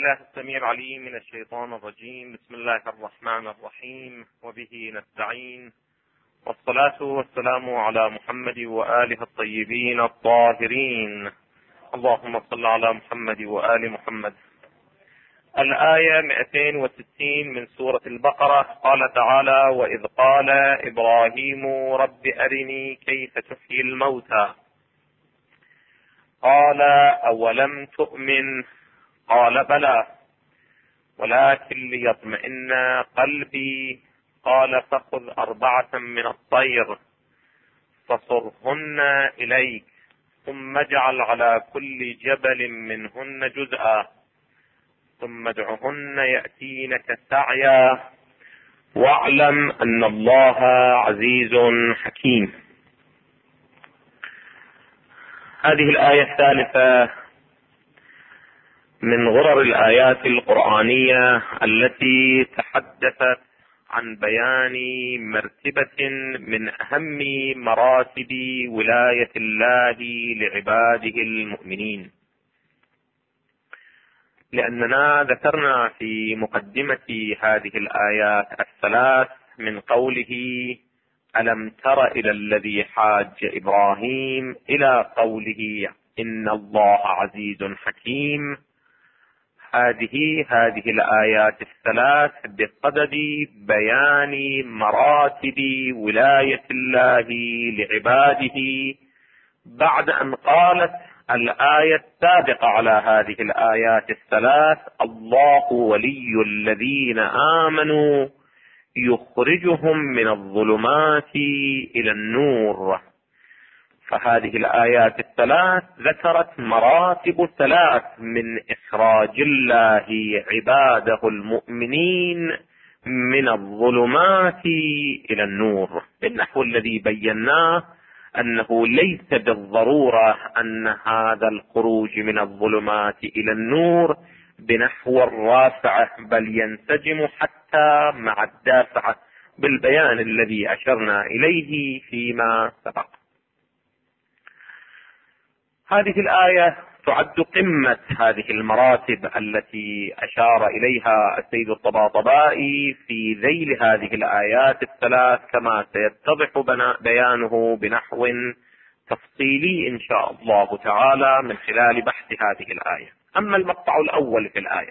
بالله السميع العليم من الشيطان الرجيم. بسم الله الرحمن الرحيم، وبه نستعين، والصلاة والسلام على محمد وآله الطيبين الطاهرين. اللهم صل على محمد وآل محمد. الآية 260 من سورة البقرة. قال تعالى: وإذ قال إبراهيم رب أرني كيف تحيي الموتى قال أولم تؤمن قال بلى ولكن ليطمئن قلبي قال فخذ 4 من الطير فصرهن إليك ثم اجعل على كل جبل منهن جزءا ثم ادعهن يأتينك سعيا واعلم أن الله عزيز حكيم. هذه الآية الثالثة من غرر الآيات القرآنية التي تحدثت عن بيان مرتبة من أهم مراتب ولاية الله لعباده المؤمنين، لأننا ذكرنا في مقدمة هذه الآيات الثلاث من قوله: ألم تر إلى الذي حاج إبراهيم، إلى قوله: إن الله عزيز حكيم. هذه الآيات الثلاث بصدد بيان مراتب ولاية الله لعباده، بعد أن قالت الآية السابقة على هذه الآيات الثلاث: الله ولي الذين آمنوا يخرجهم من الظلمات إلى النور. فهذه الآيات الثلاث ذكرت مراتب ثلاث من إخراج الله عباده المؤمنين من الظلمات إلى النور، بالنحو الذي بيناه أنه ليس بالضرورة أن هذا الخروج من الظلمات إلى النور بنحو الرافعة، بل ينسجم حتى مع الدافعة بالبيان الذي أشرنا إليه فيما سبق. هذه الآية تعد قمة هذه المراتب التي أشار إليها السيد الطباطبائي في ذيل هذه الآيات الثلاث، كما سيتضح بيانه بنحو تفصيلي إن شاء الله تعالى من خلال بحث هذه الآية. أما المقطع الأول في الآية،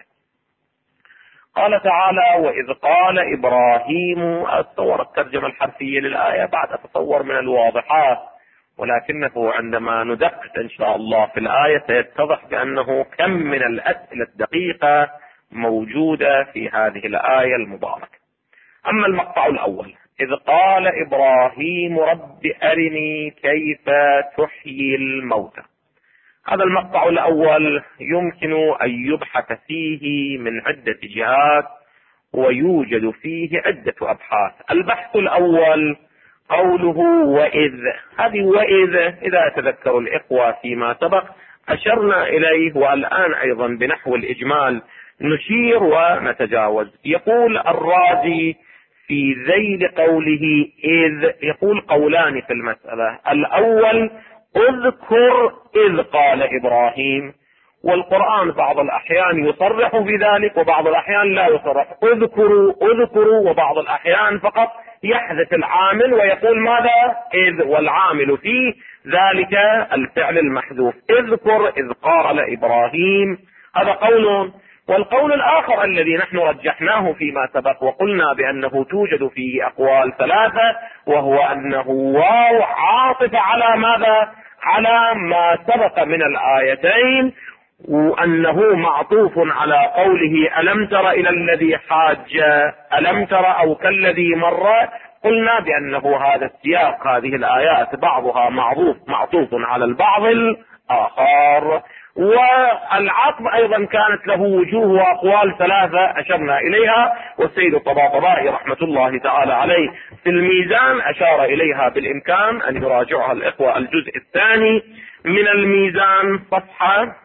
قال تعالى: وإذ قال إبراهيم. أتصور الترجمة الحرفية للآية بعد أتصور من الواضحات، ولكنه عندما ندقق إن شاء الله في الآية سيتضح بأنه كم من الأسئلة الدقيقة موجودة في هذه الآية المباركة. أما المقطع الأول: إذ قال إبراهيم رب أرني كيف تحيي الموتى. هذا المقطع الأول يمكن أن يبحث فيه من عدة جهات، ويوجد فيه عدة أبحاث. البحث الأول قوله وإذ. هذه وإذ إذا تذكروا الإخوة فيما سبق أشرنا إليه، والآن أيضا بنحو الإجمال نشير ونتجاوز. يقول الرازي في ذيل قوله إذ، يقول قولان في المسألة. الأول: اذكر إذ قال إبراهيم، والقرآن بعض الأحيان يصرح بذلك وبعض الأحيان لا يصرح. اذكروا، وبعض الأحيان فقط يحذف العامل ويقول ماذا؟ إذ، والعامل فيه ذلك الفعل المحذوف. اذكر إذ قال إبراهيم، هذا قول. والقول الآخر الذي نحن رجحناه فيما سبق وقلنا بأنه توجد فيه أقوال ثلاثة، وهو أنه واو عاطف على ماذا؟ على ما سبق من الآيتين، وأنه معطوف على قوله ألم تر إلى الذي حاج ألم تر أو كالذي مر. قلنا بأنه هذا السياق، هذه الآيات بعضها معطوف على البعض الآخر. والعطف أيضا كانت له وجوه وأقوال ثلاثة أشرنا إليها، والسيد الطباطبائي رحمة الله تعالى عليه في الميزان أشار إليها بالإمكان أن يراجعها الإخوة. الجزء الثاني من الميزان صفحة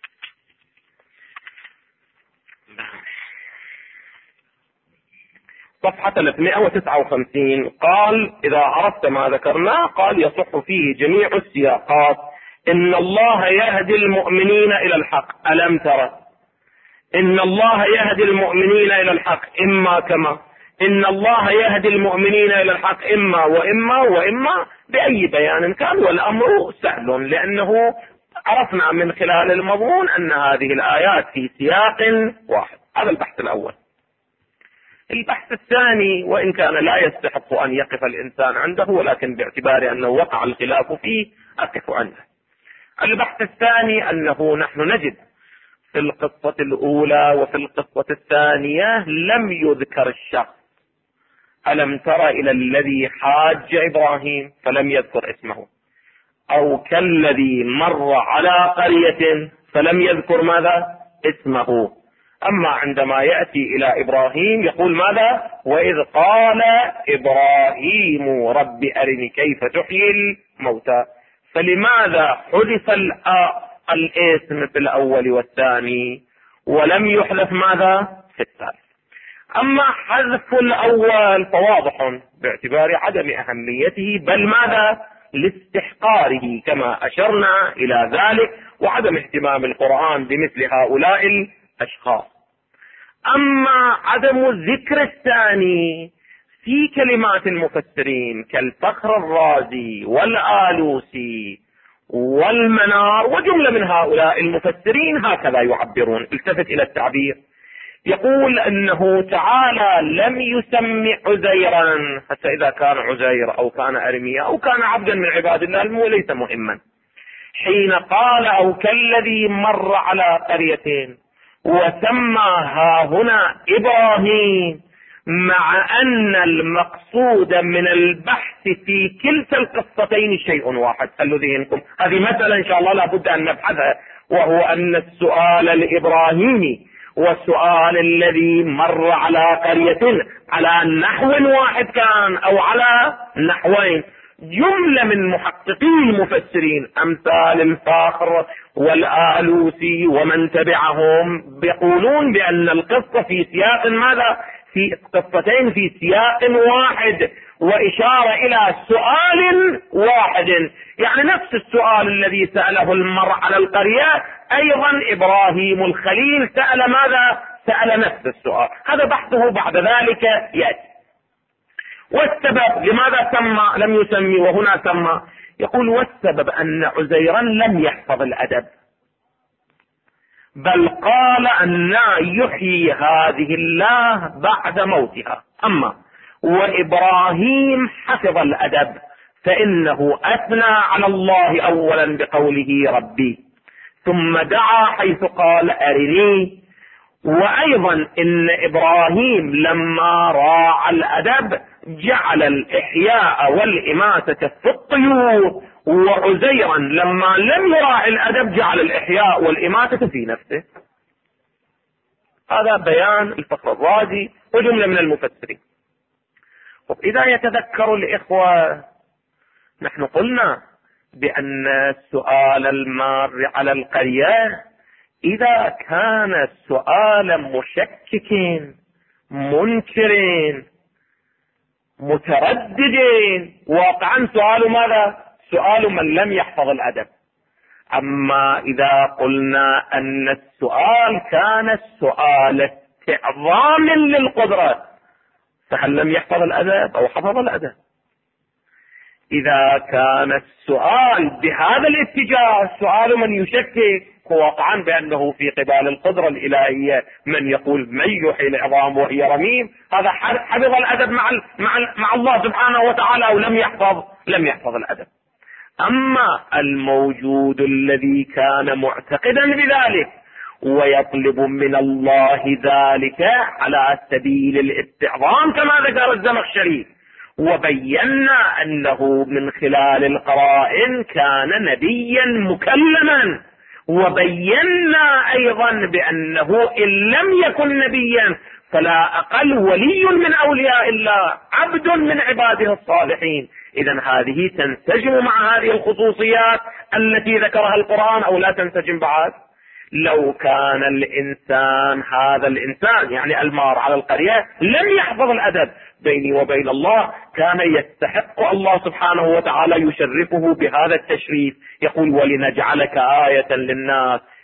359 قال: إذا عرفت ما ذكرناه، قال يصح فيه جميع السياقات: إن الله يهدي المؤمنين إلى الحق. ألم ترى إن الله يهدي المؤمنين إلى الحق إما كما إن الله يهدي المؤمنين إلى الحق إما وإما وإما بأي بيان كان، والأمر سهل، لأنه عرفنا من خلال المضمون أن هذه الآيات في سياق واحد. هذا البحث الأول. البحث الثاني، وإن كان لا يستحق أن يقف الإنسان عنده، ولكن باعتبار أنه وقع الخلاف فيه أقف عنده. البحث الثاني أنه نحن نجد في القصة الأولى وفي القصة الثانية لم يذكر الشخص. ألم تر إلى الذي حاج إبراهيم فلم يذكر اسمه، أو كالذي مر على قرية فلم يذكر ماذا؟ اسمه. أما عندما يأتي إلى إبراهيم يقول ماذا؟ وإذ قال إبراهيم رب أرني كيف تحيي الموتى. فلماذا حذف الاسم في الأول والثاني ولم يحذف ماذا في الثالث؟ أما حذف الأول فواضح باعتبار عدم أهميته، بل ماذا؟ لاستحقاره كما أشرنا إلى ذلك، وعدم اهتمام القرآن بمثل هؤلاء الأشخاص. أما عدم ذكر الثاني في كلمات المفسرين كالفخر الرازي والآلوسي والمنار وجملة من هؤلاء المفسرين هكذا يعبرون. التفت إلى التعبير، يقول أنه تعالى لم يسمي عزيرا، حتى إذا كان عزير أو كان أرميا أو كان عبدا من عباد الله ليس مهما. حين قال أو كالذي مر على قريتين وسماها هنا إبراهيم، مع أن المقصود من البحث في كلتا القصتين شيء واحد. خلوا ذهنكم هذه مسألة إن شاء الله لابد أن نبحثها، وهو أن السؤال الإبراهيمي والسؤال الذي مر على قرية على نحو واحد كان أو على نحوين. جملة من محققي المفسرين أمثال الفاخر والآلوسي ومن تبعهم يقولون بأن القصة في سياق ماذا؟ في قصتين في سياق واحد، وإشارة إلى سؤال واحد، يعني نفس السؤال الذي سأله المرء على القرية أيضا إبراهيم الخليل سأل ماذا؟ سأل نفس السؤال. هذا بحثه بعد ذلك يأتي. والسبب لماذا لم يسمي وهنا سمى؟ يقول والسبب أن عزيرا لم يحفظ الأدب، بل قال أن يحيي هذه الله بعد موتها. أما وإبراهيم حفظ الأدب، فإنه أثنى على الله أولا بقوله ربي، ثم دعا حيث قال أرني. وأيضا إن إبراهيم لما راعى الأدب جعل الإحياء والإماتة في الطيور، وعزيرا لما لم يراعي الأدب جعل الإحياء والإماتة في نفسه. هذا بيان الفخر الرازي وجملة من المفسرين. إذا يتذكر الإخوة، نحن قلنا بأن السؤال المار على القرية إذا كان سؤال مشكك منكر متردد، واقعا سؤال ماذا؟ سؤال من لم يحفظ الأدب. أما إذا قلنا أن السؤال كان السؤال استعظام للقدرة، فهل لم يحفظ الأدب أو حفظ الأدب؟ إذا كان السؤال بهذا الاتجاه سؤال من يشكك، واقعا بأنه في قبال القدرة الإلهية من يقول من يحيي العظام وهي رميم، هذا حفظ الأدب مع الله سبحانه وتعالى أو لم يحفظ الأدب. أما الموجود الذي كان معتقدا بذلك ويطلب من الله ذلك على سبيل الاستعظام كما ذكر الزمخشري، وبينا أنه من خلال القرائن كان نبيا مكلما، وبينا أيضا بأنه إن لم يكن نبيا فلا أقل ولي من أولياء الله، عبد من عباده الصالحين. إذن هذه تنسجم مع هذه الخصوصيات التي ذكرها القرآن أو لا تنسجم بعد؟ لو كان الإنسان هذا الإنسان يعني المار على القرية لم يحفظ الأدب بيني وبين الله، كان يستحق الله سبحانه وتعالى يشرفه بهذا التشريف. يقول ولنجعلك آية للناس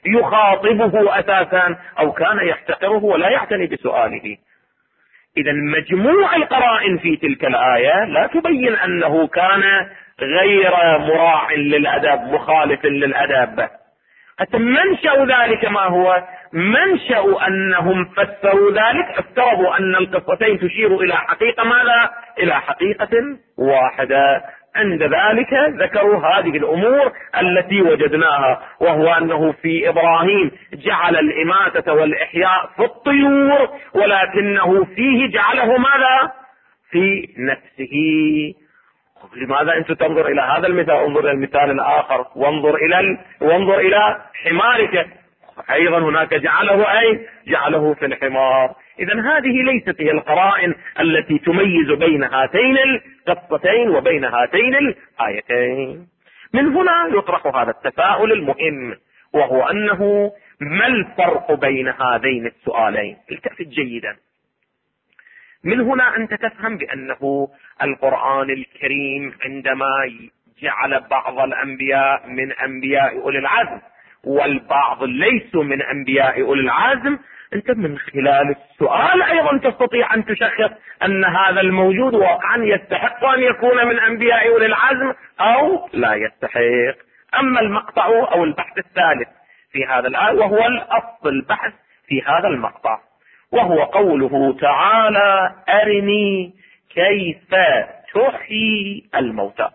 يخاطبه أساسا أو كان يحتقره ولا يعتني بسؤاله. إذا مجموع القرائن في تلك الآية لا تبين أنه كان غير مراع للأدب مخالف للأدب. حتى منشأ ذلك ما هو؟ منشأ أنهم فسروا ذلك، افترضوا أن القصتين تشير إلى حقيقة ماذا؟ إلى حقيقة واحدة. عند ذلك ذكروا هذه الأمور التي وجدناها، وهو أنه في إبراهيم جعل الإماتة والإحياء في الطيور، ولكنه فيه جعله ماذا؟ في نفسه. لماذا أنت تنظر إلى هذا المثال؟ انظر إلى المثال الآخر، وانظر إلى حمارك، أيضا هناك جعله في الحمار. إذا هذه ليست هي القرائن التي تميز بين هاتين القصتين وبين هاتين الآيتين. من هنا يطرح هذا التساؤل المهم، وهو أنه ما الفرق بين هذين السؤالين؟ التفت جيدا. من هنا أنت تفهم بأنه القرآن الكريم عندما جعل بعض الأنبياء من أنبياء أولي العزم والبعض ليسوا من أنبياء أولي العزم، أنت من خلال السؤال أيضا تستطيع أن تشخص أن هذا الموجود واقعا يستحق أن يكون من أنبياء أولي العزم أو لا يستحق. أما المقطع أو البحث الثالث في هذا الآية، وهو الأصل البحث في هذا المقطع، وهو قوله تعالى: أرني كيف تحيي الموتى.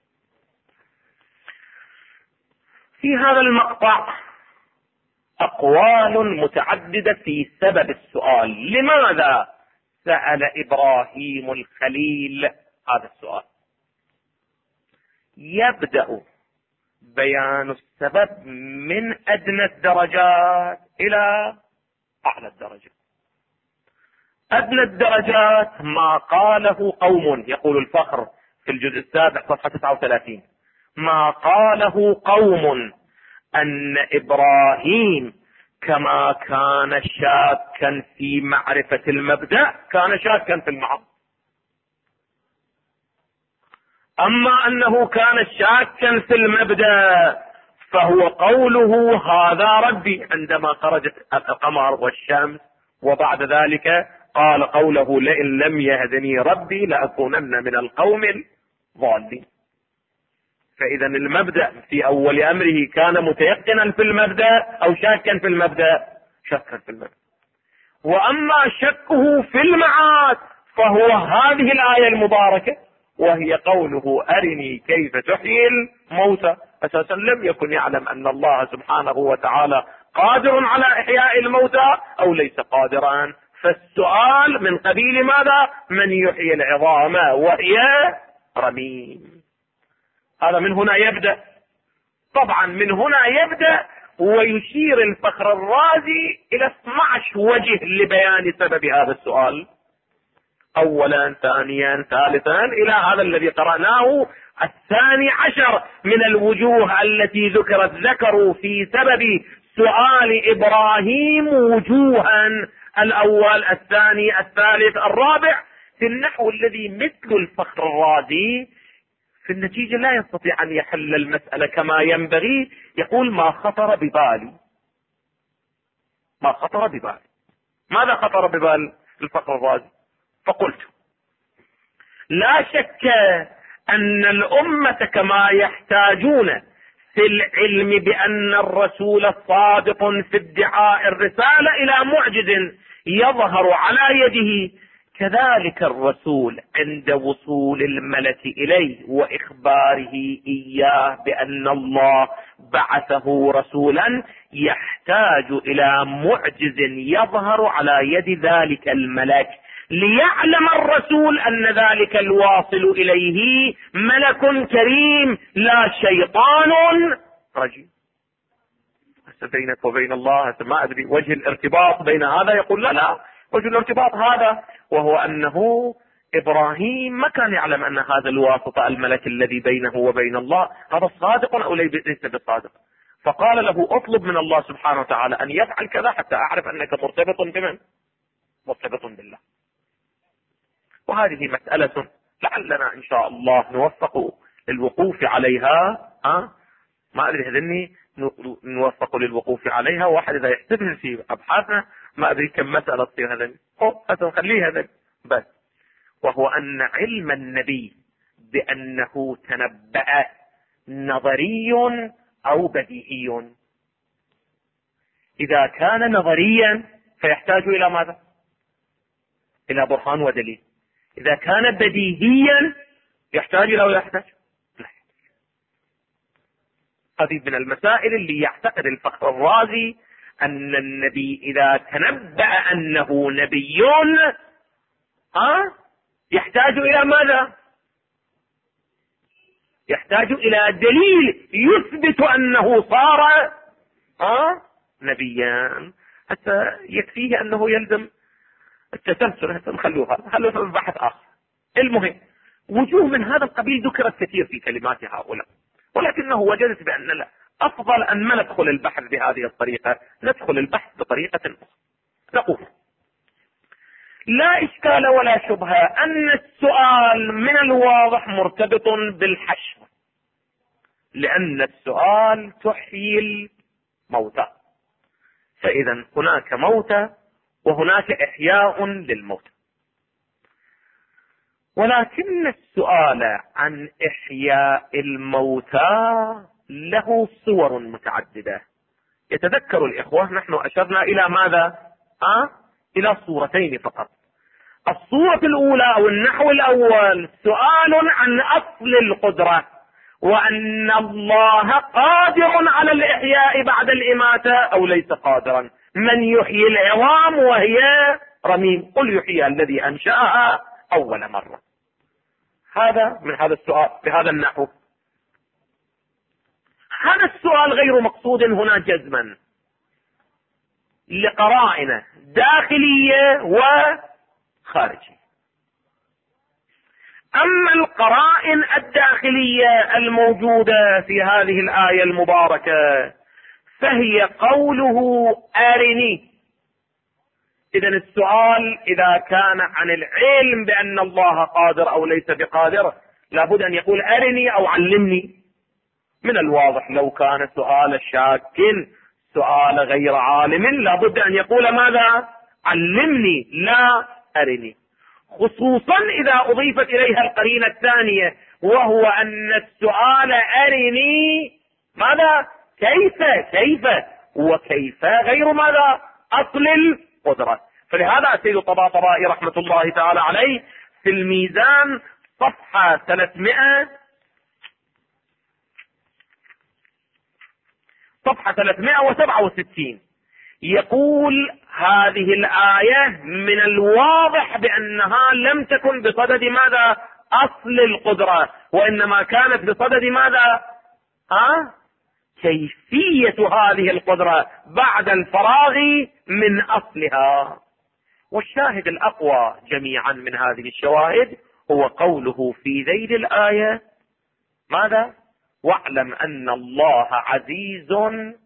في هذا المقطع أقوال متعددة في سبب السؤال. لماذا سأل إبراهيم الخليل هذا السؤال؟ يبدأ بيان السبب من أدنى الدرجات إلى أعلى الدرجات. أدنى الدرجات ما قاله قوم، يقول الفخر في الجزء السابع صفحة 39، ما قاله قوم أن إبراهيم كما كان شاكا في معرفة المبدأ كان شاكا في المعاد. أما أنه كان شاكا في المبدأ فهو قوله هذا ربي عندما خرجت القمر والشمس، وبعد ذلك قال قوله لئن لم يهدني ربي لأكونن من القوم الضالين. فإذا المبدأ في أول أمره كان متيقنا في المبدأ أو شاكا في المبدأ؟ شاكا في المبدأ. وأما شكه في المعاد فهو هذه الآية المباركة، وهي قوله أرني كيف تحيي الموتى. أساسا لم يكن يعلم أن الله سبحانه وتعالى قادر على إحياء الموتى أو ليس قادرا. فالسؤال من قبيل ماذا؟ من يحيي العظام وهي رميم. هذا من هنا يبدأ. طبعا من هنا يبدأ ويشير الفخر الرازي إلى 12 وجه لبيان سبب هذا السؤال، أولا ثانيا ثالثا إلى هذا الذي قرأناه 12 من الوجوه التي ذكروا في سبب سؤال إبراهيم وجوها، الأول الثاني الثالث الرابع، في النحو الذي مثل الفخر الرازي في النتيجة لا يستطيع أن يحل المسألة كما ينبغي. يقول ما خطر ببالي. ماذا خطر ببال الفخر الرازي؟ فقلت لا شك أن الأمة كما يحتاجون في العلم بأن الرسول صادق في ادعاء الرسالة إلى معجز يظهر على يده، كذلك الرسول عند وصول الملك إليه وإخباره إياه بأن الله بعثه رسولا يحتاج إلى معجز يظهر على يد ذلك الملك ليعلم الرسول أن ذلك الواصل إليه ملك كريم لا شيطان رجيم. بينك وبين الله ما أدري وجه الارتباط بين هذا. يقول لا وجه الارتباط هذا، وهو أنه إبراهيم ما كان يعلم أن هذا الواسطة الملك الذي بينه وبين الله هذا صادق أو ليس بصادق، فقال له اطلب من الله سبحانه وتعالى أن يفعل كذا حتى أعرف أنك مرتبط بمن؟ مرتبط بالله. وهذه مسألة لعلنا إن شاء الله نوفق للوقوف عليها. ما أدري هذني نوفق للوقوف عليها. واحد اذا يحسبها في ابحاثنا ما ادري كم مسألة تصير هذا نخليه هذا بس. وهو ان علم النبي بانه تنبأ نظري او بديهي. اذا كان نظريا فيحتاج الى ماذا؟ الى برهان ودليل. اذا كان بديهيا يحتاج الى ولا يحتاج؟ لا. هذه من المسائل اللي يعتقد الفخر الرازي ان النبي اذا تنبأ انه نبي يحتاج الى ماذا؟ يحتاج الى دليل يثبت انه صار نبيا. حتى يكفيه انه يلزم التسلسل. نخلوها في بحث اخر. المهم وجوه من هذا القبيل ذكرت كثير في كلمات هؤلاء، ولكنه وجدت بان لا، افضل ان ما ندخل البحث بهذه الطريقة، ندخل البحث بطريقة اخرى. نقول لا اشكال ولا شبهة ان السؤال من الواضح مرتبط بالحشر، لان السؤال تحيي الموتى، فاذا هناك موتى وهناك احياء للموتى. ولكن السؤال عن احياء الموتى له صور متعددة. يتذكر الاخوة نحن اشرنا الى ماذا؟ الى صورتين فقط. الصورة الاولى او النحو الاول سؤال عن اصل القدرة، وان الله قادر على الاحياء بعد الاماتة او ليس قادرا. من يحيي العظام وهي رميم؟ قل يحيي الذي انشأها اول مرة. هذا من هذا السؤال بهذا النحو. هذا السؤال غير مقصود هنا جزما لقرائن داخلية وخارجية. اما القرائن الداخلية الموجودة في هذه الآية المباركة فهي قوله أرني. اذا السؤال اذا كان عن العلم بان الله قادر او ليس بقادر لابد ان يقول ارني او علمني. من الواضح لو كان سؤال شاك، سؤال غير عالم، لابد ان يقول ماذا؟ علمني لا ارني. خصوصا اذا اضيفت اليها القرينة الثانية وهو ان السؤال ارني ماذا؟ كيف وكيف غير ماذا؟ اصل القدرة. فلهذا السيد الطباطبائي رحمة الله تعالى عليه في الميزان صفحة 367 يقول هذه الآية من الواضح بأنها لم تكن بصدد ماذا؟ أصل القدرة، وإنما كانت بصدد ماذا؟ كيفية هذه القدرة بعد الفراغ من أصلها. والشاهد الأقوى جميعا من هذه الشواهد هو قوله في ذيل الآية ماذا؟ واعلم أن الله عزيز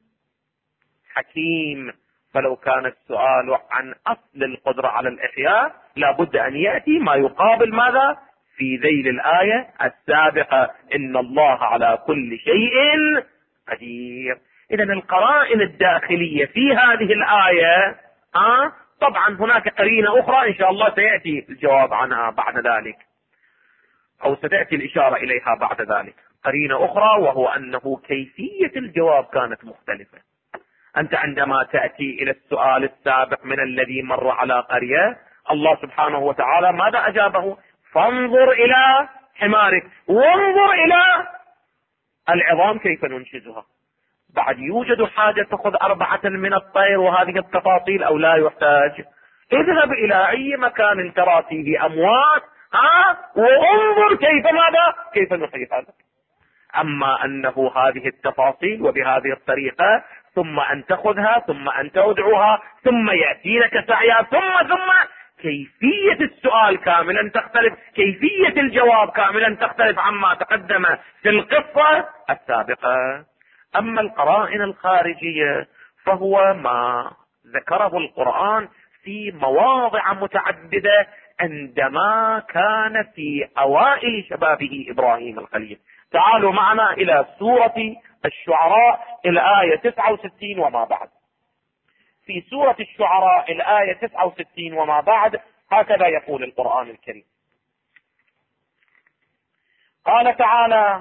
حكيم. فلو كان السؤال عن أصل القدرة على الإحياء لابد أن يأتي ما يقابل ماذا؟ في ذيل الآية السابقة إن الله على كل شيء قدير. إذا القرائن الداخلية في هذه الآية طبعا هناك قرينة أخرى إن شاء الله سيأتي الجواب عنها بعد ذلك، أو ستأتي الإشارة إليها بعد ذلك. قرينة أخرى وهو أنه كيفية الجواب كانت مختلفة. أنت عندما تأتي إلى السؤال السابق من الذي مر على قرية، الله سبحانه وتعالى ماذا أجابه؟ فانظر إلى حمارك وانظر إلى العظام كيف ننشزها. بعد يوجد حاجة تأخذ 4 من الطير وهذه التفاصيل أو لا يحتاج؟ اذهب إلى أي مكان ترى فيه أموات وانظر كيف نحيي هذا. أما أنه هذه التفاصيل وبهذه الطريقة ثم أن تأخذها ثم أن تودعها ثم يأتينك سعيها ثم كيفية السؤال كاملا تختلف، كيفية الجواب كاملا تختلف عما تقدم في القصة السابقة. أما القرائن الخارجية فهو ما ذكره القرآن في مواضع متعددة عندما كان في أوائل شبابه إبراهيم الخليل. تعالوا معنا إلى سورة الشعراء الآية 69 وما بعد. في سورة الشعراء الآية 69 وما بعد هكذا يقول القرآن الكريم: قال تعالى: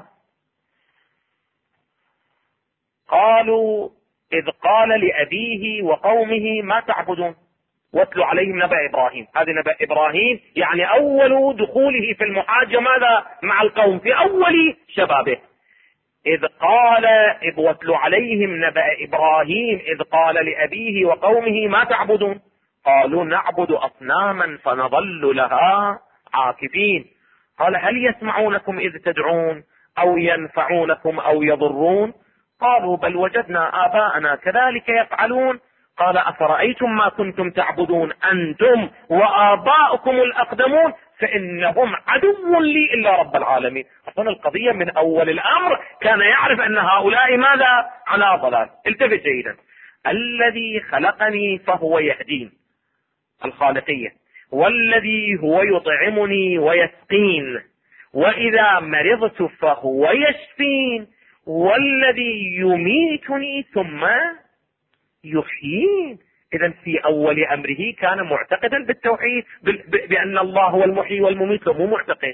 قالوا إذ قال لأبيه وقومه ما تعبدون واتل عليهم نبأ إبراهيم. هذا نبأ إبراهيم يعني أول دخوله في المحاجة ماذا مع القوم في أول شبابه. إذ قال واتل عليهم نبأ إبراهيم إذ قال لأبيه وقومه ما تعبدون قالوا نعبد أصناما فنظل لها عاكفين. قال هل يسمعونكم إذ تدعون أو ينفعونكم أو يضرون؟ قالوا بل وجدنا آباءنا كذلك يفعلون. قال أفرأيتم ما كنتم تعبدون أنتم وآباؤكم الأقدمون فإنهم عدو لي إلا رب العالمين. أصلا القضية من أول الأمر كان يعرف أن هؤلاء ماذا على ضلال. التفت جيدا: الذي خلقني فهو يهدين، الخالقية، والذي هو يطعمني ويسقين، وإذا مرضت فهو يشفين، والذي يميتني ثم يحيين. إذا في أول أمره كان معتقدا بالتوحيد بأن الله هو المحيي والمميت، مو معتقد.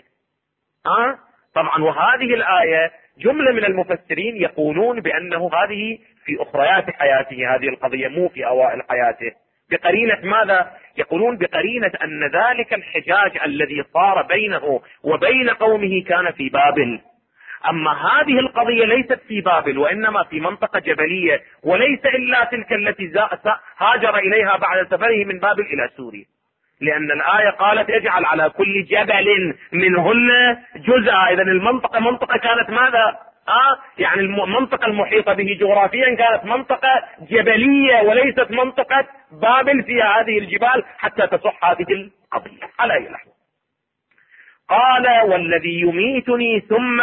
طبعا وهذه الآية جملة من المفسرين يقولون بأنه هذه في أخريات حياته، هذه القضية مو في أوائل حياته. بقرينة ماذا؟ يقولون بقرينة أن ذلك الحجاج الذي صار بينه وبين قومه كان في بابل. أما هذه القضية ليست في بابل وإنما في منطقة جبلية، وليس إلا تلك التي هاجر إليها بعد سفره من بابل إلى سوريا، لأن الآية قالت اجعل على كل جبل منهن جزءا. إذن المنطقة منطقة كانت ماذا؟ يعني المنطقة المحيطة به جغرافيا كانت منطقة جبلية وليست منطقة بابل فيها هذه الجبال حتى تصح هذه القضية. على أي لحظة قال والذي يميتني ثم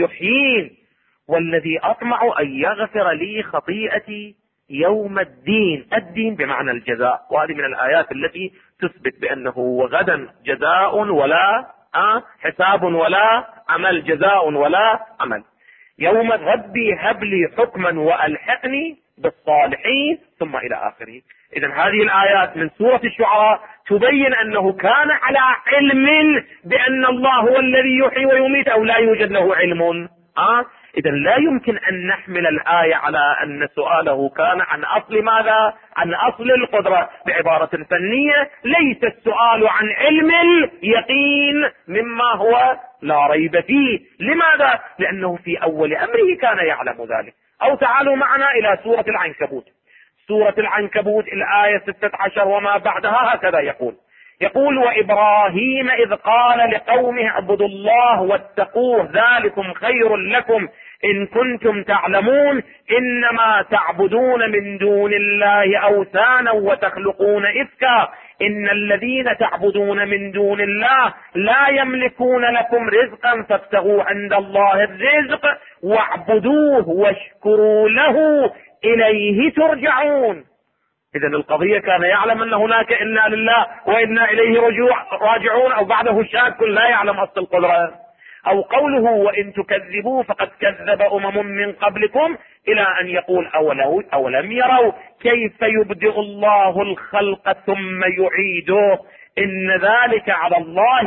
يحيين والذي أطمع أن يغفر لي خطيئتي يوم الدين. الدين بمعنى الجزاء، وهذه من الآيات التي تثبت بأنه غدا جزاء ولا حساب ولا عمل، جزاء ولا عمل. يوم ربي هب لي حكما وألحقني بالصالحين ثم إلى آخره. إذا هذه الآيات من سورة الشعراء تبين أنه كان على علم بأن الله هو الذي يحيي ويميت أو لا يوجد له علم. إذا لا يمكن أن نحمل الآية على أن سؤاله كان عن أصل ماذا؟ عن أصل القدرة. بعبارة فنية ليس السؤال عن علم اليقين مما هو لا ريب فيه. لماذا؟ لأنه في أول أمره كان يعلم ذلك. أو تعالوا معنا إلى سورة العنكبوت. سورة العنكبوت الآية 16 وما بعدها هكذا يقول وإبراهيم إذ قال لقومه اعبدوا الله واتقوه ذلكم خير لكم إن كنتم تعلمون إنما تعبدون من دون الله أوثانا وتخلقون إفكا إن الذين تعبدون من دون الله لا يملكون لكم رزقا فابتغوا عند الله الرزق واعبدوه واشكروا له إليه ترجعون. إذا القضية كان يعلم أن هناك إنا لله وإنا إليه راجعون، أو بعده شاك لا يعلم أصل القدرة. أو قوله وإن تكذبوا فقد كذب من قبلكم إلى أن يقول أولم يروا كيف يبدئ الله الخلق ثم يعيده إن ذلك على الله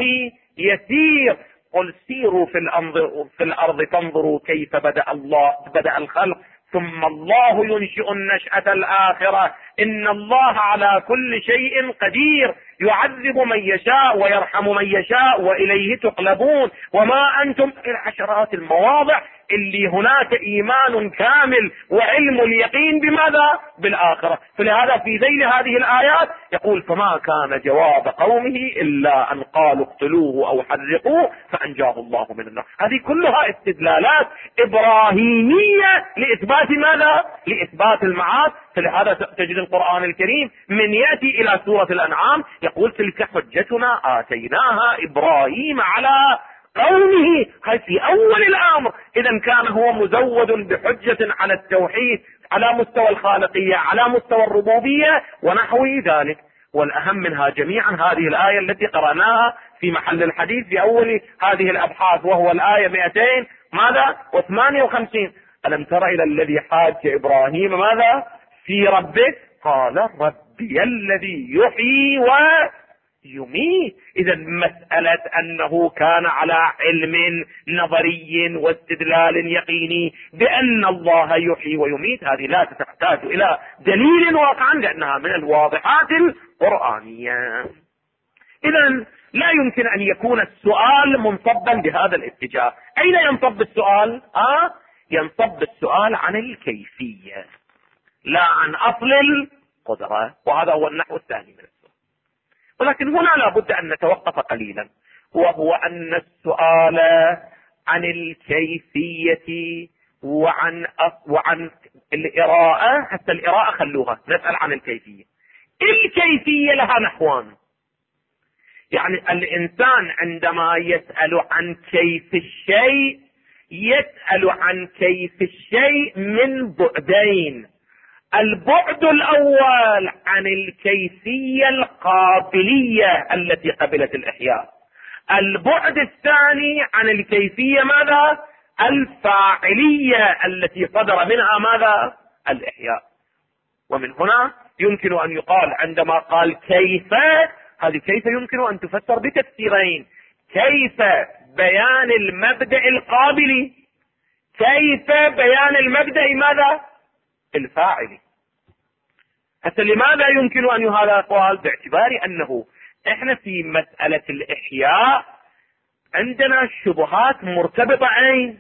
يسير. قل سيروا في الأرض فانظروا كيف بدأ الخلق ثم الله ينشئ النشأة الآخرة إن الله على كل شيء قدير يعذب من يشاء ويرحم من يشاء وإليه تقلبون. وما أنتم إلى عشرات المواضع اللي هناك إيمان كامل وعلم اليقين بماذا؟ بالآخرة. فلهذا في ذيل هذه الآيات يقول فما كان جواب قومه إلا أن قالوا اقتلوه أو حرقوه فأنجاه الله من النار. هذه كلها استدلالات إبراهيمية لإثبات ماذا؟ لإثبات المعاد. فلهذا تجد القرآن الكريم من يأتي إلى سورة الأنعام يقول تلك حجتنا آتيناها إبراهيم على قومه. هاي في أول الأمر. إذا كان هو مزود بحجة على التوحيد على مستوى الخالقية على مستوى الربوبية ونحو ذلك. والأهم منها جميعا هذه الآية التي قرأناها في محل الحديث في أول هذه الأبحاث وهو الآية 200 ماذا؟ و58 ألم تر إلى الذي حاج إبراهيم ماذا في ربه؟ قال ربي الذي يحيي ويميت. إذا مسألة أنه كان على علم نظري واستدلال يقيني بأن الله يحيي ويميت، هذه لا تحتاج إلى دليل واقعا لأنها من الواضحات القرآنية. إذا لا يمكن أن يكون السؤال منصبا بهذا الاتجاه. أين ينصب السؤال؟ ينصب السؤال عن الكيفية لا عن أصل القدرة، وهذا هو النحو الثاني من السؤال. ولكن هنا لابد أن نتوقف قليلا، وهو أن السؤال عن الكيفية وعن الإراءة، حتى الإراءة خلوها، نسأل عن الكيفية. الكيفية لها نحوان. يعني الإنسان عندما يسأل عن كيف الشيء يسأل عن كيف الشيء من بعدين. البعد الأول عن الكيفية القابلية التي قبلت الإحياء، البعد الثاني عن الكيفية ماذا؟ الفاعلية التي صدر منها ماذا؟ الإحياء. ومن هنا يمكن أن يقال عندما قال كيف، هذه كيف يمكن أن تفسر بتفسيرين: كيف بيان المبدأ القابلي، كيف بيان المبدأ ماذا؟ الفاعلي. حتى لماذا يمكن أن هذا القول؟ باعتبار أنه احنا في مسألة الإحياء عندنا شبهات مرتبطة أين؟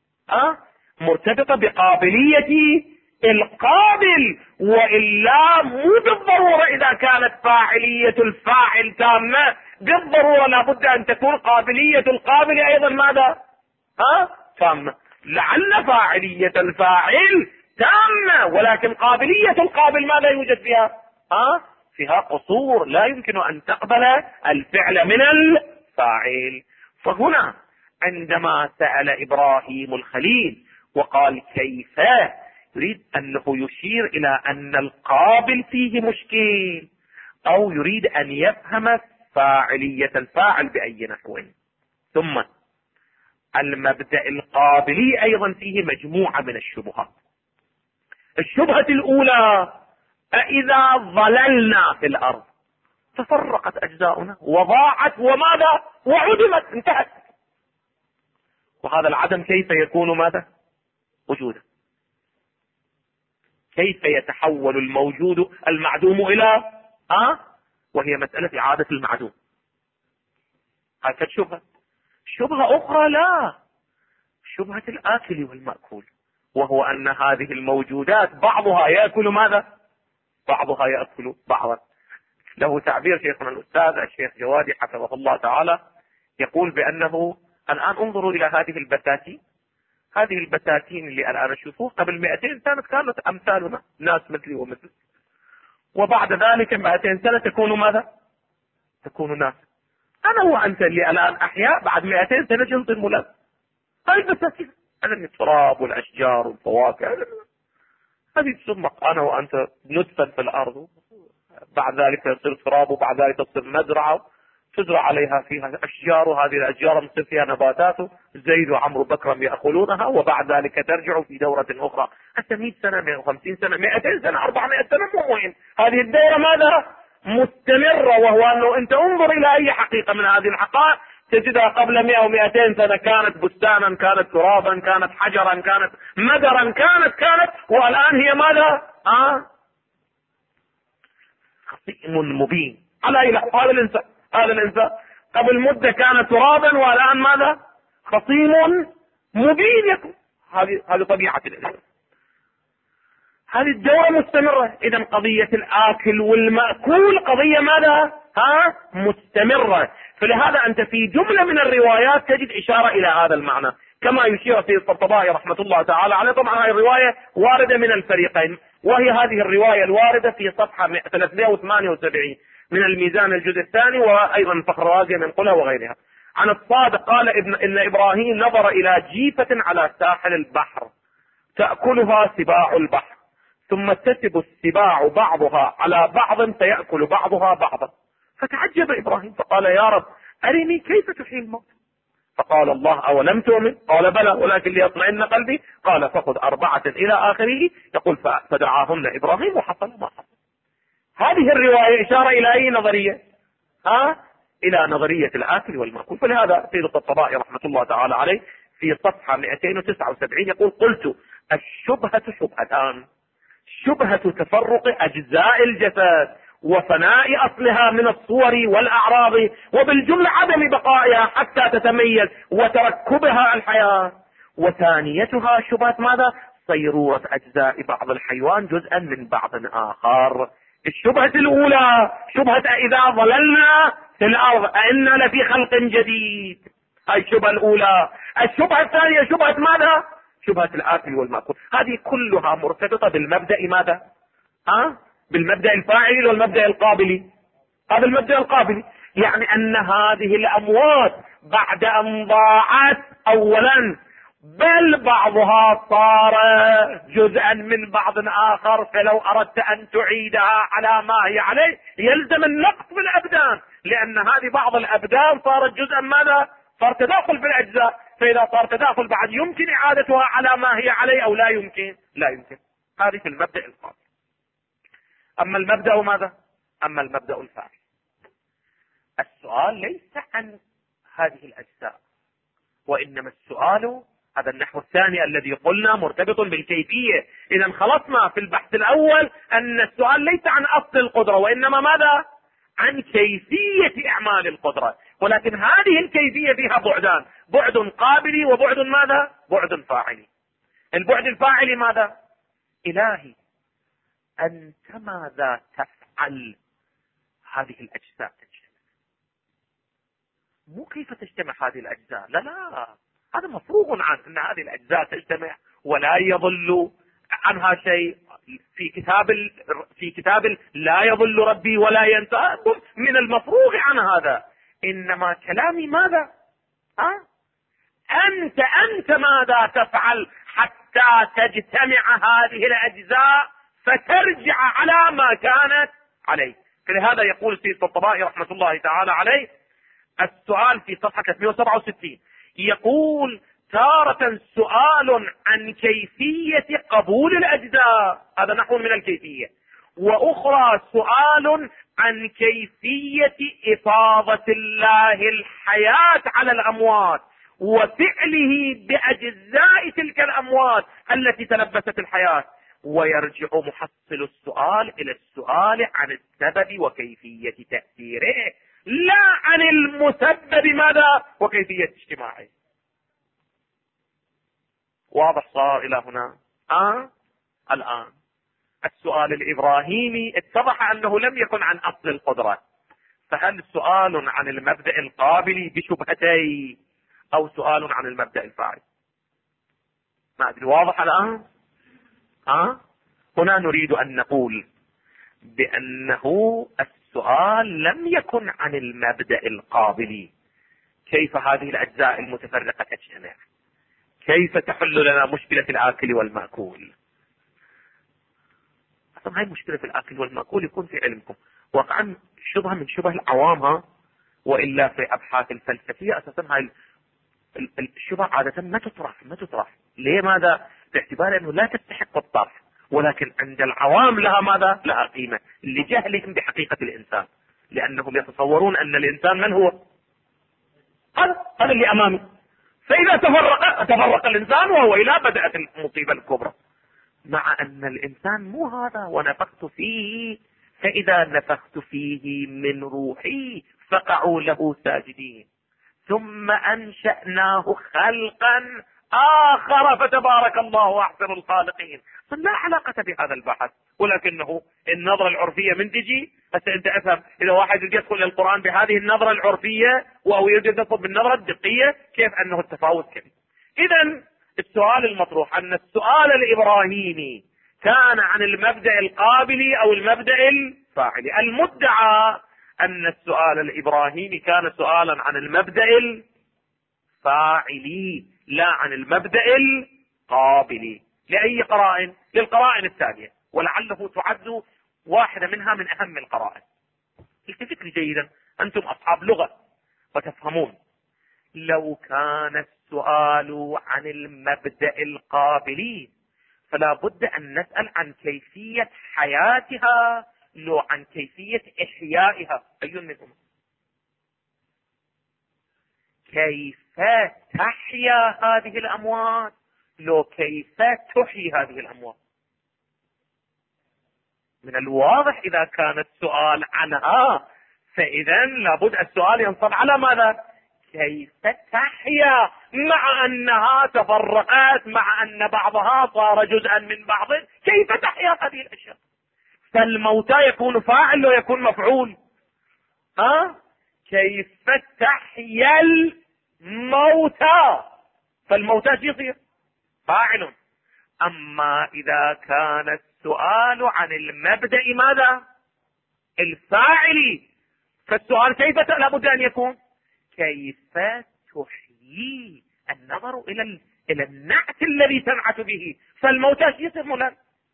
مرتبطة بقابلية القابل، وإلا مو بالضرورة إذا كانت فاعلية الفاعل تامة بالضرورة لابد أن تكون قابلية القابل أيضا ماذا؟ تامة. لعل فاعلية الفاعل تامة، ولكن قابلية القابل ماذا يوجد فيها؟ فيها قصور، لا يمكن أن تقبل الفعل من الفاعل. فهنا عندما سأل إبراهيم الخليل وقال كيف، يريد أنه يشير إلى أن القابل فيه مشكل، أو يريد أن يفهم فاعلية الفاعل بأي نحو. ثم المبدأ القابلي أيضا فيه مجموعة من الشبهات. الشبهة الأولى: أإذا ظللنا في الأرض تفرقت أجزاؤنا وضاعت وماذا؟ وعدمت، انتهت. وهذا العدم كيف يكون ماذا؟ وجودا. كيف يتحول الموجود المعدوم إلى وهي مسألة إعادة المعدوم. هكذا شبهة. شبهة أخرى: لا، شبهة الآكل والمأكول، وهو أن هذه الموجودات بعضها يأكل ماذا؟ بعضها يأكل بعضا. له تعبير شيخنا الأستاذ الشيخ جوادي حفظه الله تعالى، يقول بأنه الآن انظروا إلى هذه البساتين، هذه البساتين اللي الآن أشوفوه قبل 200 سنة كانت أمثالنا، ناس مثلي ومثل، وبعد ذلك 200 سنة تكون ماذا؟ تكون ناس. أنا وأنت اللي الآن أحياء بعد 200 سنة جنطن ملاب. هذه البساتين، هذا التراب والأشجار والفواكه، هذه تسمق أنا وأنت ندفن في الأرض، بعد ذلك يصير تراب، وبعد ذلك تصير مزرعة تزرع عليها فيها أشجار، وهذه الأشجار مصير فيها نباتات، زيد وعمرو بكرم يأكلونها، وبعد ذلك ترجع في دورة أخرى. حتى 100 سنة 150 سنة 200 سنة 400 سنة مو مهم، هذه الدورة ماذا؟ مستمرة. وهو أنه أنت انظر إلى أي حقيقة من هذه الحقائق تجدها قبل 100 و200 سنة كانت بستانا، كانت ترابا، كانت حجرا، كانت مدرا، كانت والآن هي ماذا؟ خصيم مبين. على أي لحظة هذا الإنسان قبل مدة كان ترابا والآن ماذا؟ خصيم مبين يكون. هذه طبيعة الإنسان، هذه الدورة مستمرة. إذا قضية الآكل والمأكول قضية ماذا؟ مستمرة. فلهذا أنت في جملة من الروايات تجد إشارة إلى هذا المعنى، كما يشير في الطبطبائي رحمة الله تعالى عليه. طبعا هذه الرواية واردة من الفريقين، وهي هذه الرواية الواردة في صفحة 378 من الميزان الجزء الثاني، وأيضا الفخر الرازي ينقلها وغيرها. عن الصادق قال إن إبراهيم نظر إلى جيفة على ساحل البحر تأكلها سباع البحر، ثم تسب السباع بعضها على بعض فيأكل بعضها بعضا. فتعجب إبراهيم فقال: يا رب أرني كيف تحيي الموت، فقال الله أولم تؤمن؟ قال بلى ولكن ليطمئن قلبي. قال فخذ 4 إلى آخره. يقول فدعاهن إبراهيم وحصل ما حصل. هذه الرواية إشارة إلى أي نظرية؟ إلى نظرية الآكل والمأكول. فلهذا سيد الطبطبائي رحمة الله تعالى عليه في صفحة 279 يقول: قلت الشبهة شبهتان: شبهة تفرق أجزاء الجسد وفناء أصلها من الصور والأعراض وبالجملة عدم بقائها حتى تتميز وتركبها الحياة. وثانيتها شبهة ماذا؟ صيرورة أجزاء بعض الحيوان جزءا من بعض آخر. الشبهة الأولى شبهة إذا ظللنا في الأرض أئنا لفي خلق جديد، هاي الشبهة الأولى. الشبهة الثانية شبهة ماذا؟ شبهة الآكل والمأكول. هذه كلها مرتبطة بالمبدأ ماذا؟ بالمبدأ الفاعلي والمبدأ القابلي. هذا المبدأ القابلي يعني أن هذه الأموات بعد أن ضاعت أولا بل بعضها صار جزءا من بعض آخر، فلو أردت أن تعيدها على ما هي عليه يلزم النقص بالأبدان، لأن هذه بعض الأبدان صارت جزءا ماذا؟ صار تداخل بالأجزاء. فإذا صار تداخل بعد يمكن إعادتها على ما هي عليه أو لا يمكن؟ لا يمكن. هذه في المبدأ القابل. أما المبدأ ماذا؟ أما المبدأ الفاعل، السؤال ليس عن هذه الأجزاء، وإنما السؤال هذا النحو الثاني الذي قلنا مرتبط بالكيفية. إذا خلصنا في البحث الأول أن السؤال ليس عن أصل القدرة، وإنما ماذا؟ عن كيفية إعمال القدرة. ولكن هذه الكيفية فيها بعدان: بعد قابلي وبعد ماذا؟ بعد فاعلي. البعد الفاعلي ماذا؟ إلهي أنت ماذا تفعل هذه الأجزاء تجتمع؟ مو كيف تجتمع هذه الأجزاء، لا لا، هذا مفروغ عن أن هذه الأجزاء تجتمع ولا يضل عنها شيء. في كتاب لا يضل ربي ولا ينسى، من المفروغ عن هذا. إنما كلامي ماذا؟ أنت ماذا تفعل حتى تجتمع هذه الأجزاء فترجع على ما كانت عليه. فلهذا يقول سيد الطبطبائي رحمة الله تعالى عليه السؤال في صفحة 367 يقول: تارة سؤال عن كيفية قبول الأجزاء، هذا نحو من الكيفية، وأخرى سؤال عن كيفية إفاضة الله الحياة على الأموات وفعله بأجزاء تلك الأموات التي تلبست الحياة. ويرجع محصل السؤال إلى السؤال عن السبب وكيفية تأثيره، لا عن المسبب ماذا وكيفية اجتماعه. واضح صار إلى هنا؟ الآن السؤال الإبراهيمي اتضح أنه لم يكن عن أصل القدرة، فهل سؤال عن المبدأ القابلي بشبهتين أو سؤال عن المبدأ الفاعل؟ ما أدري. واضح الآن؟ هنا نريد أن نقول بأنه السؤال لم يكن عن المبدأ القابلي، كيف هذه الأجزاء المتفرقة تجتمع، كيف تحل لنا مشكلة الآكل والمأكول. أصلا هاي مشكلة الآكل والمأكول يكون في علمكم واقعا شبه من شبه العوام، وإلا في أبحاث الفلسفية أساسا هاي الشبه عادة ما تطرح. ليه؟ ماذا؟ باعتبار أنه لا تستحق الطرح، ولكن عند العوام لها ماذا؟ لها قيمة لجهلهم بحقيقة الإنسان، لأنهم يتصورون أن الإنسان من هو؟ هذا اللي أمامي. فإذا تفرق الإنسان وهو إلى بدأت المصيبة الكبرى، مع أن الإنسان مو هذا. ونفخت فيه فإذا نفخت فيه من روحي فقعوا له ساجدين ثم أنشأناه خلقا آخر فتبارك الله أحسن الخالقين. لا علاقة بهذا البحث، ولكنه النظرة العرفية من تجي. هسه أنت أفهم، إذا واحد يدخل للقرآن بهذه النظرة العرفية وهو يريد يدخل بالنظرة الدقية، كيف أنه التفاوت كبير. إذن السؤال المطروح أن السؤال الإبراهيمي كان عن المبدأ القابلي أو المبدأ الفاعلي. المدعى أن السؤال الإبراهيمي كان سؤالا عن المبدأ الفاعلي لا عن المبدأ القابلي. لأي قرائن؟ للقرائن التالية، ولعله تعد واحدة منها من أهم القرائن. التفكر جيدا، أنتم أصحاب لغة وتفهمون. لو كان السؤال عن المبدأ القابلي فلا بد أن نسأل عن كيفية حياتها لو عن كيفية إحيائها. أي منهما؟ كيف تحيا هذه الأموات لو كيف تحيي هذه الأموات؟ من الواضح إذا كان السؤال عنها فإذا لابد السؤال ينصب على ماذا؟ كيف تحيا مع أنها تفرقت، مع أن بعضها صار جزءا من بعض، كيف تحيا هذه الأشياء؟ فالموتى يكون فاعل ويكون مفعول. كيف تحيا الموتى، فالموتى يصير فاعل. أما إذا كان السؤال عن المبدأ ماذا؟ الفاعل، فالسؤال كيف لابد أن يكون كيف تحيي، النظر إلى النعت الذي تنعت به، فالموتى يصير مولا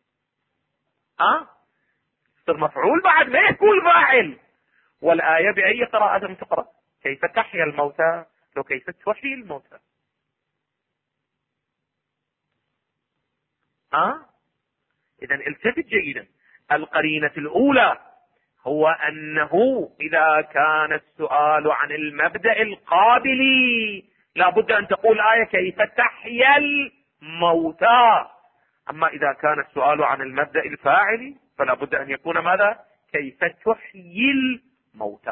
يصير مفعول بعد ما يكون فاعل. والآية بأي قراءة تقرأ؟ كيف تحيا الموتى لو كيف تحيي الموتى. إذن التفت جيدا. القرينة الأولى هو أنه إذا كان السؤال عن المبدأ القابلي لابد أن تقول آية كيف تحيا الموتى. أما إذا كان السؤال عن المبدأ الفاعلي فلا بد أن يكون ماذا؟ كيف تحيي الموتى.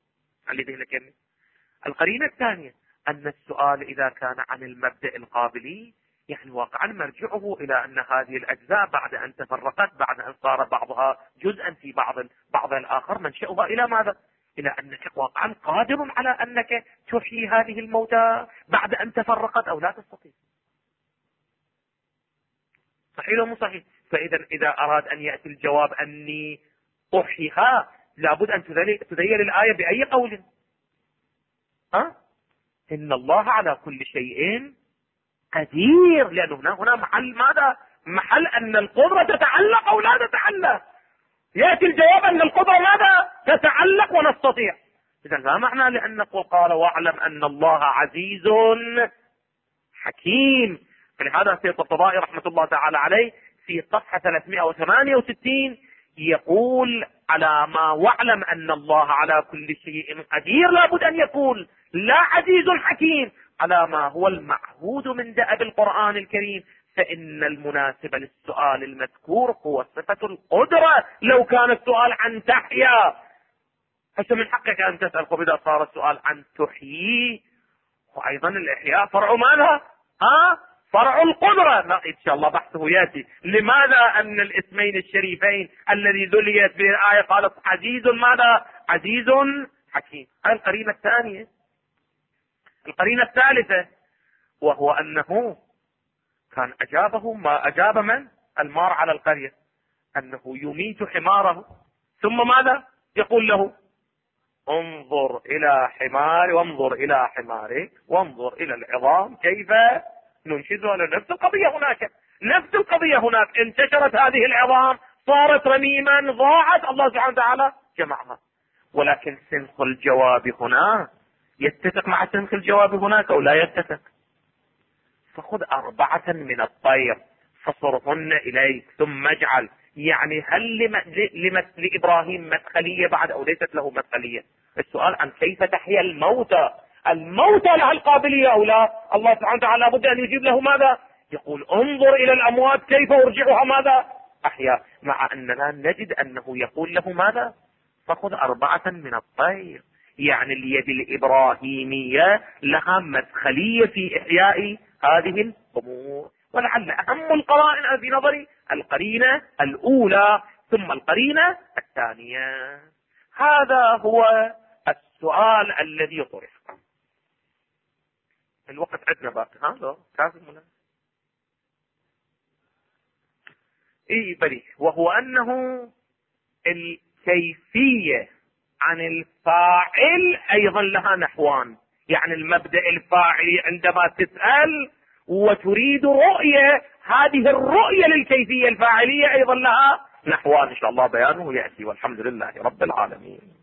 القرينة الثانية أن السؤال إذا كان عن المبدأ القابلي يعني واقعا مرجعه إلى أن هذه الأجزاء بعد أن تفرقت، بعد أن صار بعضها جزءا في بعض الآخر، منشأها إلى ماذا؟ إلى أنك واقعا قادر على أنك تحيي هذه الموتى بعد أن تفرقت أو لا تستطيع. صحيح ومو صحيح؟ فإذا إذا أراد أن يأتي الجواب أني أحييها لابد أن تذيل الآية بأي قول؟ إن الله على كل شيء قدير، لأنه هنا محل ماذا؟ محل أن القدرة تتعلق أو لا تتعلق. يأتي الجواب أن القدرة ماذا؟ تتعلق ونستطيع. إذا لا معنى لأن نقول قال واعلم أن الله عزيز حكيم. فلهذا سيد الطبائي رحمة الله تعالى عليه في صفحة 368 يقول على ما واعلم أن الله على كل شيء قدير لابد أن يقول لا عزيز حكيم على ما هو المعهود من دأب القرآن الكريم، فإن المناسب للسؤال المذكور هو صفة القدرة. لو كان السؤال عن تحيا هسه من حقك أن تسأل، إذا صار السؤال عن تحيي وأيضا الإحياء فرع ماذا؟ فرع القدرة. إن شاء الله بحثه يأتي لماذا أن الاسمين الشريفين الذي ذليت به الآية قالت عزيز ماذا؟ عزيز حكيم. هذه القرينة الثانية. القرينة الثالثة وهو أنه كان أجابه ما أجاب من؟ المار على القرية، أنه يميت حماره ثم ماذا؟ يقول له انظر إلى حماري وانظر إلى حمارك وانظر إلى العظام كيف ننشزها. نفس القضية هناك، نفس القضية هناك. انتشرت هذه العظام صارت رميما ضاعت، الله سبحانه وتعالى جمعها. ولكن سنخ الجواب هنا يتفق مع سنخ الجواب هناك أو لا يتفق؟ فخذ 4 من الطير فصرهن إليك ثم اجعل. يعني هل لإبراهيم مدخلية بعد أو ليست له مدخلية؟ السؤال عن كيف تحيا الموتى، الموتى لها القابلية أو لا؟ الله سبحانه وتعالى لابد أن يجيب له ماذا؟ يقول انظر إلى الأموات كيف أرجعها ماذا؟ أحيا. مع أننا نجد أنه يقول له ماذا؟ فخذ 4 من الطير. يعني اليد الإبراهيمية لها مدخلية في إحياء هذه الأمور. ولعل أهم القرائن في نظري القرينة الأولى ثم القرينة الثانية. هذا هو السؤال الذي طرح. الوقت عندنا باقي هذا كافي منا. بلي وهو أنه الكيفية عن الفاعل أيضا لها نحوان. يعني المبدأ الفاعلي عندما تسأل وتريد رؤية، هذه الرؤية للكيفية الفاعلية أيضا لها نحوان. إن شاء الله بيانه يأتي، والحمد لله رب العالمين.